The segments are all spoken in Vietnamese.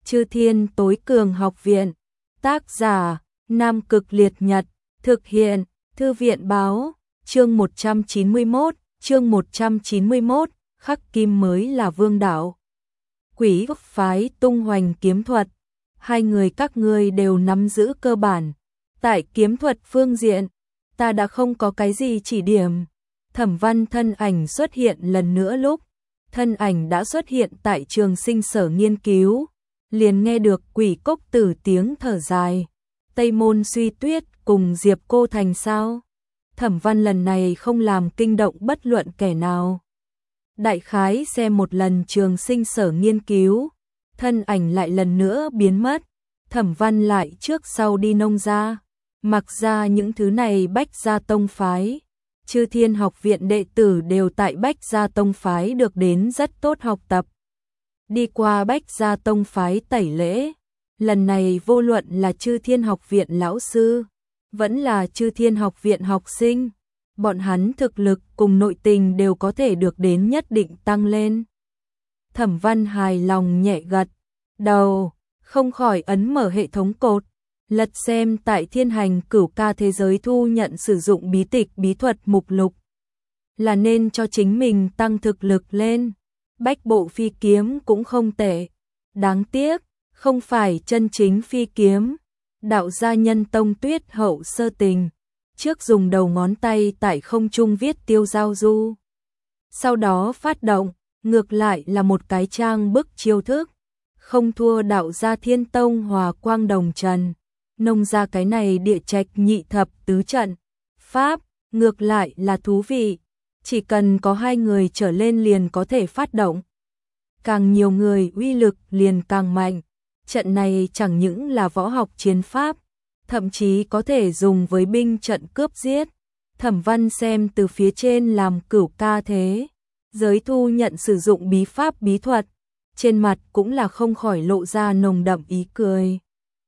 Chư Thiên Tối Cường Học Viện. Tác giả: Nam Cực Liệt Nhật. Thực hiện: Thư viện báo. Chương 191, khắc kim mới là vương đạo. Quỷ phái tung hoành kiếm thuật. Hai người các ngươi đều nắm giữ cơ bản. Tại kiếm thuật phương diện, ta đã không có cái gì chỉ điểm. Thẩm Văn thân ảnh xuất hiện lần nữa lúc. Thân ảnh đã xuất hiện tại trường sinh sở nghiên cứu. Liền nghe được Quỷ Cốc Tử tiếng thở dài. Tây Môn Suy Tuyết cùng Diệp Cô Thành sao? Thẩm Văn lần này không làm kinh động bất luận kẻ nào. Đại khái xem một lần trường sinh sở nghiên cứu, thân ảnh lại lần nữa biến mất. Thẩm Văn lại trước sau đi nông gia, mặc ra những thứ này Bách Gia tông phái. Chư Thiên Học Viện đệ tử đều tại Bách Gia tông phái được đến rất tốt học tập. Đi qua Bách Gia tông phái tẩy lễ, lần này vô luận là Chư Thiên Học Viện lão sư, vẫn là Chư Thiên Học Viện học sinh, bọn hắn thực lực cùng nội tình đều có thể được đến nhất định tăng lên. Thẩm Văn hài lòng nhẹ gật đầu, không khỏi ấn mở hệ thống cột, lật xem tại Thiên Hành Cửu Ca thế giới thu nhận sử dụng bí tịch bí thuật mục lục. Là nên cho chính mình tăng thực lực lên. Bách bộ phi kiếm cũng không tệ. Đáng tiếc, không phải chân chính phi kiếm. Đạo gia Nhân Tông Tuyết Hậu sơ tình, trước dùng đầu ngón tay tại không trung viết tiêu giao du. Sau đó phát động, ngược lại là một cái trang bức chiêu thức. Không thua đạo gia Thiên Tông Hòa Quang Đồng Trần. Nông ra cái này địa trạch nhị thập tứ trận. Pháp, ngược lại là thú vị. Chỉ cần có hai người trở lên liền có thể phát động. Càng nhiều người uy lực liền càng mạnh. Trận này chẳng những là võ học chiến pháp, thậm chí có thể dùng với binh trận cướp giết. Thẩm Văn xem từ phía trên làm Cửu Ca thế giới thu nhận sử dụng bí pháp bí thuật, trên mặt cũng là không khỏi lộ ra nồng đậm ý cười.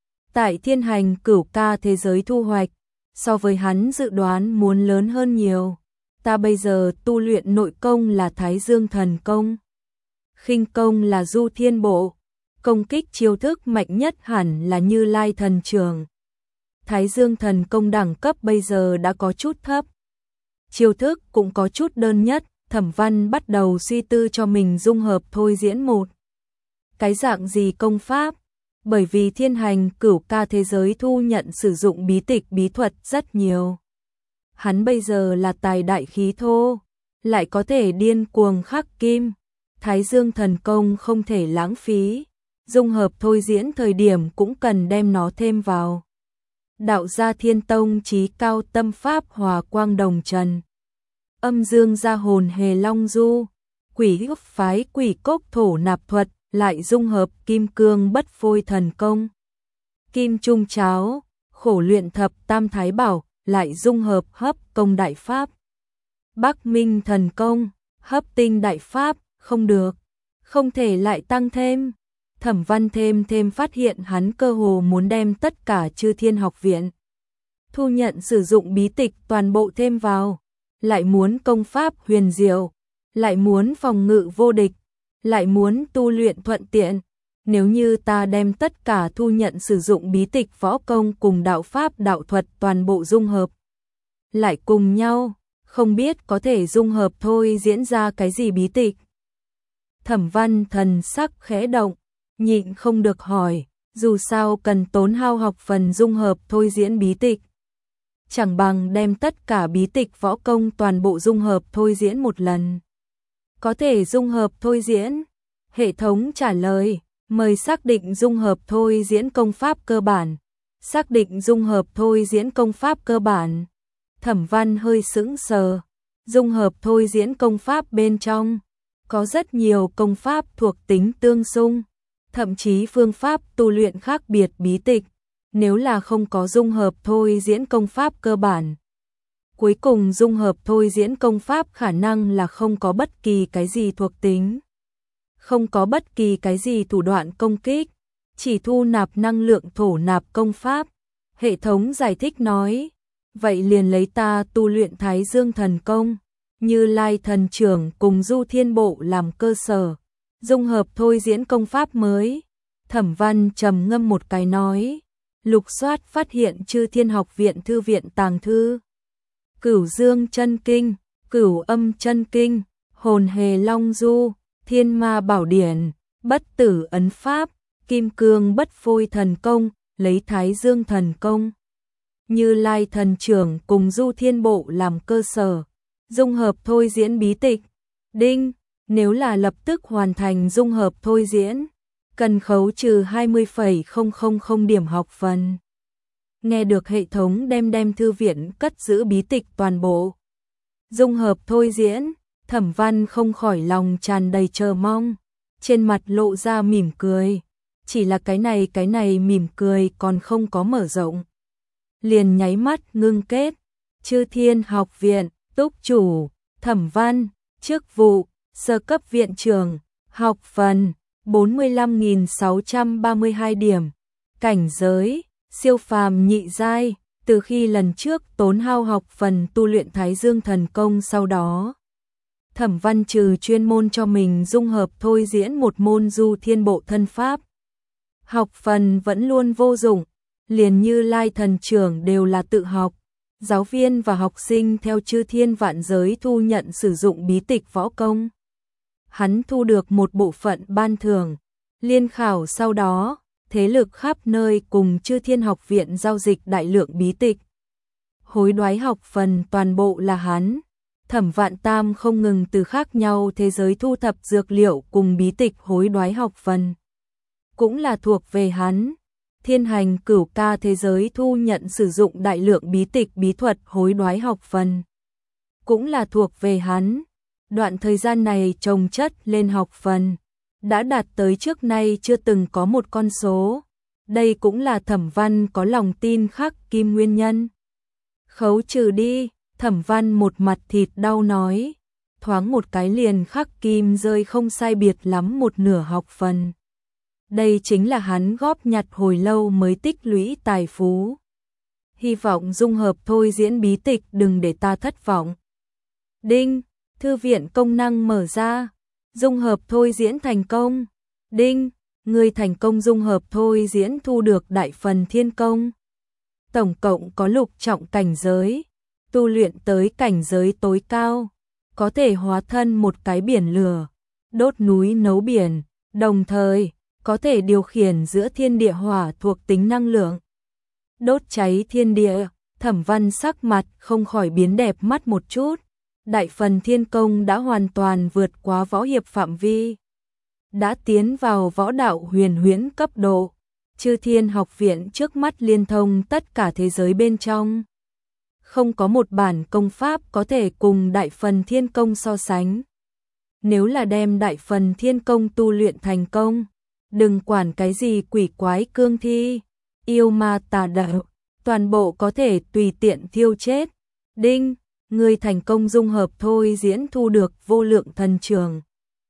Tại Thiên Hành Cửu Ca thế giới thu hoạch, so với hắn dự đoán muốn lớn hơn nhiều. Ta bây giờ tu luyện nội công là Thái Dương Thần Công, khinh công là Du Thiên Bộ, công kích chiêu thức mạnh nhất hẳn là Như Lai Thần Trường. Thái Dương Thần Công đẳng cấp bây giờ đã có chút thấp, chiêu thức cũng có chút đơn nhất. Thẩm Văn bắt đầu suy tư cho mình dung hợp thôi diễn một cái dạng gì công pháp, bởi vì Thiên Hành Cửu Ca thế giới thu nhận sử dụng bí tịch bí thuật rất nhiều. Hắn bây giờ là tài đại khí thô, lại có thể điên cuồng khắc kim. Thái Dương Thần Công không thể lãng phí, dung hợp thôi diễn thời điểm cũng cần đem nó thêm vào. Đạo gia Thiên Tông chí cao tâm pháp Hòa Quang Đồng Trần, Âm Dương gia hồn hề long du, Quỷ phái Quỷ Cốc thổ nạp thuật, lại dung hợp Kim Cương Bất Phôi Thần Công, Kim Trung Cháo, khổ luyện thập tam thái bảo, lại dung hợp hấp công đại pháp, Bắc Minh Thần Công, hấp tinh đại pháp. Không được, không thể lại tăng thêm. Thẩm Văn thêm phát hiện hắn cơ hồ muốn đem tất cả Chư Thiên Học Viện thu nhận sử dụng bí tịch toàn bộ thêm vào, lại muốn công pháp huyền diệu, lại muốn phòng ngự vô địch, lại muốn tu luyện thuận tiện. Nếu như ta đem tất cả thu nhận sử dụng bí tịch võ công cùng đạo pháp đạo thuật toàn bộ dung hợp lại cùng nhau, không biết có thể dung hợp thôi diễn ra cái gì bí tịch. Thẩm Văn thần sắc khẽ động, nhịn không được hỏi, dù sao cần tốn hao học phần dung hợp thôi diễn bí tịch. Chẳng bằng đem tất cả bí tịch võ công toàn bộ dung hợp thôi diễn một lần. Có thể dung hợp thôi diễn. Hệ thống trả lời, mời xác định dung hợp thôi diễn công pháp cơ bản. Xác định dung hợp thôi diễn công pháp cơ bản. Thẩm Văn hơi sững sờ, dung hợp thôi diễn công pháp bên trong có rất nhiều công pháp thuộc tính tương xung, thậm chí phương pháp tu luyện khác biệt bí tịch. Nếu là không có dung hợp thôi diễn công pháp cơ bản, cuối cùng dung hợp thôi diễn công pháp khả năng là không có bất kỳ cái gì thuộc tính, không có bất kỳ cái gì thủ đoạn công kích, chỉ thu nạp năng lượng thổ nạp công pháp. Hệ thống giải thích nói, vậy liền lấy ta tu luyện Thái Dương Thần Công, Như Lai Thần Trưởng cùng Du Thiên Bộ làm cơ sở, dung hợp thôi diễn công pháp mới. Thẩm Văn trầm ngâm một cái nói, lục soát phát hiện Chư Thiên Học viện thư viện tàng thư. Cửu Dương chân kinh, Cửu Âm chân kinh, Hồn Hề Long Du, Thiên Ma Bảo Điển, Bất Tử Ấn Pháp, Kim Cương Bất Phôi Thần Công, lấy Thái Dương Thần Công, Như Lai Thần Trưởng cùng Du Thiên Bộ làm cơ sở, dung hợp thôi diễn bí tịch. Đinh, nếu là lập tức hoàn thành dung hợp thôi diễn, cần khấu trừ 20,000 điểm học phần. Nghe được hệ thống đem thư viện cất giữ bí tịch toàn bộ dung hợp thôi diễn, Thẩm Văn không khỏi lòng tràn đầy chờ mong, trên mặt lộ ra mỉm cười. Chỉ là cái này mỉm cười còn không có mở rộng, liền nháy mắt ngưng kết. Chư Thiên Học viện, túc chủ, Thẩm Văn, chức vụ, sơ cấp viện trưởng, học phần, 45.632 điểm, cảnh giới, siêu phàm nhị giai, từ khi lần trước tốn hao học phần tu luyện Thái Dương Thần Công sau đó. Thẩm Văn trừ chuyên môn cho mình dung hợp thôi diễn một môn Du Thiên Bộ thân pháp. Học phần vẫn luôn vô dụng, liền Như Lai Thần Trưởng đều là tự học. Giáo viên và học sinh theo chư thiên vạn giới thu nhận sử dụng bí tịch võ công. Hắn thu được một bộ phận ban thưởng, liên khảo sau đó, thế lực khắp nơi cùng chư thiên học viện giao dịch đại lượng bí tịch. Hối đoái học phần toàn bộ là hắn. Thẩm Vạn Tam không ngừng từ khác nhau thế giới thu thập dược liệu cùng bí tịch hối đoái học phần, cũng là thuộc về hắn. Thiên Hành Cửu Ca thế giới thu nhận sử dụng đại lượng bí tịch bí thuật hối đoái học phần, cũng là thuộc về hắn. Đoạn thời gian này chồng chất lên học phần, đã đạt tới trước nay chưa từng có một con số. Đây cũng là Thẩm Văn có lòng tin khắc kim nguyên nhân. Khấu trừ đi, Thẩm Văn một mặt thịt đau nói, thoáng một cái liền khắc kim rơi không sai biệt lắm một nửa học phần. Đây chính là hắn góp nhặt hồi lâu mới tích lũy tài phú. Hy vọng dung hợp thôi diễn bí tịch đừng để ta thất vọng. Đinh, thư viện công năng mở ra, dung hợp thôi diễn thành công. Đinh, người thành công dung hợp thôi diễn thu được đại phần thiên công. Tổng cộng có lục trọng cảnh giới, tu luyện tới cảnh giới tối cao, có thể hóa thân một cái biển lửa, đốt núi nấu biển, đồng thời có thể điều khiển giữa thiên địa hỏa thuộc tính năng lượng, đốt cháy thiên địa. Thẩm Văn sắc mặt không khỏi biến đẹp mắt một chút. Đại phần thiên công đã hoàn toàn vượt quá võ hiệp phạm vi, đã tiến vào võ đạo huyền huyễn cấp độ. Chư Thiên Học viện trước mắt liên thông tất cả thế giới bên trong, không có một bản công pháp có thể cùng đại phần thiên công so sánh. Nếu là đem đại phần thiên công tu luyện thành công, đừng quản cái gì quỷ quái cương thi, yêu ma tà đạo, toàn bộ có thể tùy tiện thiêu chết. Đinh, người thành công dung hợp thôi diễn thu được vô lượng thần trường.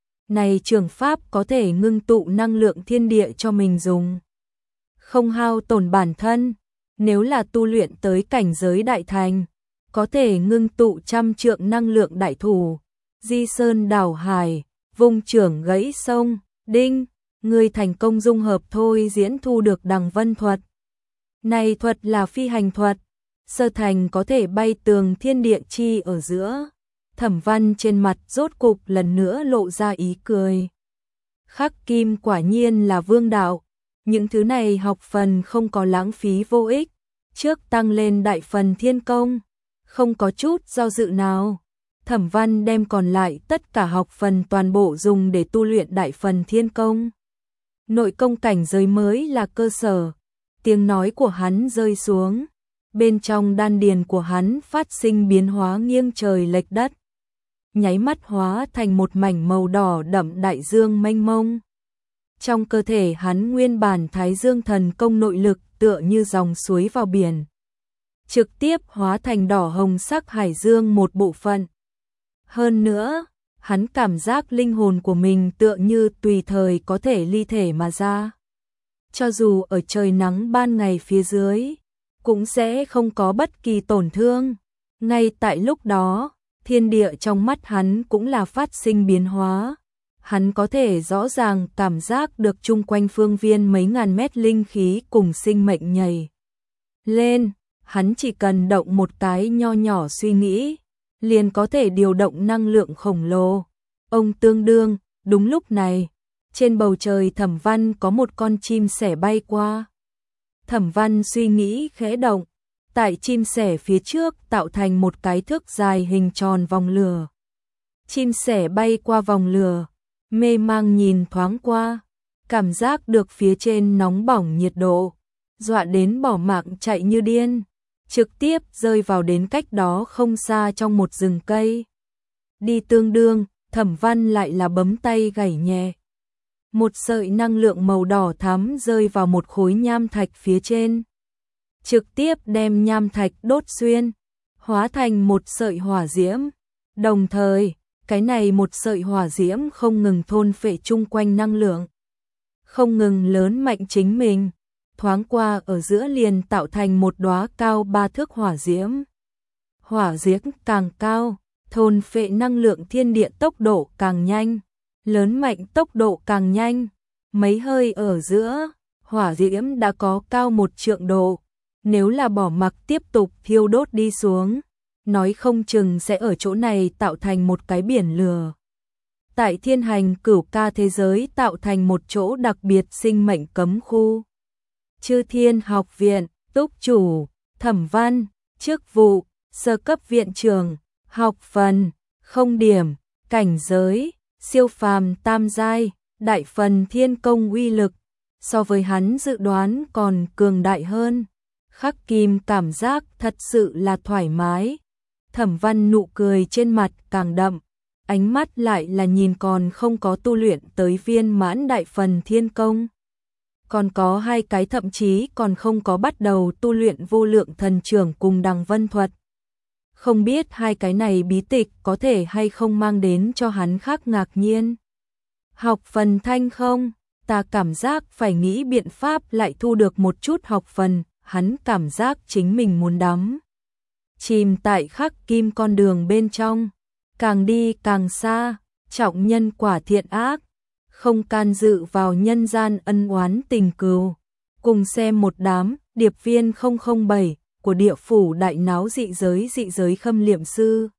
Này trường pháp có thể ngưng tụ năng lượng thiên địa cho mình dùng, không hao tổn bản thân. Nếu là tu luyện tới cảnh giới đại thành, có thể ngưng tụ trăm trượng năng lượng đại thủ, di sơn đảo hải, vung trưởng gãy sông. Đinh, người thành công dung hợp thôi diễn thu được đằng vân thuật. Này thuật là phi hành thuật, sơ thành có thể bay tường thiên địa chi ở giữa. Thẩm Văn trên mặt rốt cục lần nữa lộ ra ý cười. Khắc kim quả nhiên là vương đạo, những thứ này học phần không có lãng phí vô ích. Trước tăng lên đại phần thiên công, không có chút do dự nào. Thẩm Văn đem còn lại tất cả học phần toàn bộ dùng để tu luyện đại phần thiên công. Nội công cảnh giới mới là cơ sở. Tiếng nói của hắn rơi xuống, bên trong đan điền của hắn phát sinh biến hóa nghiêng trời lệch đất, nháy mắt hóa thành một mảnh màu đỏ đậm đại dương mênh mông. Trong cơ thể hắn nguyên bản Thái Dương Thần Công nội lực tựa như dòng suối vào biển, trực tiếp hóa thành đỏ hồng sắc hải dương một bộ phận. Hơn nữa, hắn cảm giác linh hồn của mình tựa như tùy thời có thể ly thể mà ra. Cho dù ở trời nắng ban ngày phía dưới, cũng sẽ không có bất kỳ tổn thương. Ngay tại lúc đó, thiên địa trong mắt hắn cũng là phát sinh biến hóa. hắn có thể rõ ràng cảm giác được chung quanh phương viên mấy ngàn mét linh khí cùng sinh mệnh nhảy lên, hắn chỉ cần động một cái nho nhỏ suy nghĩ, liền có thể điều động năng lượng khổng lồ. Ông tương đương, đúng lúc này, trên bầu trời Thẩm Văn có một con chim sẻ bay qua. Thẩm Văn suy nghĩ khẽ động, tại chim sẻ phía trước tạo thành một cái thước dài hình tròn vòng lửa. Chim sẻ bay qua vòng lửa, mê mang nhìn thoáng qua, cảm giác được phía trên nóng bỏng nhiệt độ, dọa đến bỏ mạng chạy như điên, trực tiếp rơi vào đến cách đó không xa trong một rừng cây. Đi tương đương, Thẩm Văn lại là bấm tay gảy nhẹ. Một sợi năng lượng màu đỏ thắm rơi vào một khối nham thạch phía trên, trực tiếp đem nham thạch đốt xuyên, hóa thành một sợi hỏa diễm. Đồng thời, cái này một sợi hỏa diễm không ngừng thôn phệ chung quanh năng lượng, không ngừng lớn mạnh chính mình, thoáng qua ở giữa liền tạo thành một đóa cao 3 thước hỏa diễm. Hỏa diễm càng cao, thôn phệ năng lượng thiên địa tốc độ càng nhanh, lớn mạnh tốc độ càng nhanh. Mấy hơi ở giữa, hỏa diễm đã có cao 1 trượng độ, nếu là bỏ mặc tiếp tục thiêu đốt đi xuống, nói không chừng sẽ ở chỗ này tạo thành một cái biển lửa. Tại Thiên Hành Cửu Ca thế giới tạo thành một chỗ đặc biệt sinh mệnh cấm khu. Chư Thiên Học Viện, túc chủ, Thẩm Văn, chức vụ, sơ cấp viện trưởng, học phần, 0 điểm, cảnh giới, siêu phàm tam giai, đại phần thiên công uy lực, so với hắn dự đoán còn cường đại hơn. Khắc Kim cảm giác thật sự là thoải mái. Thẩm Văn nụ cười trên mặt càng đậm, ánh mắt lại là nhìn còn không có tu luyện tới viên mãn đại phần thiên công. Còn có 2 cái thậm chí còn không có bắt đầu tu luyện vô lượng thần trưởng cùng đằng vân thuật. Không biết 2 cái này bí tịch có thể hay không mang đến cho hắn khác ngạc nhiên. Học phần thanh không, ta cảm giác phải nghĩ biện pháp lại thu được một chút học phần, hắn cảm giác chính mình muốn đắm chìm tại Khắc Kim con đường bên trong, càng đi càng xa, trọng nhân quả thiện ác, không can dự vào nhân gian ân oán tình cừu. Cùng xem một đám điệp viên 007 của địa phủ đại náo dị giới khâm liệm sư.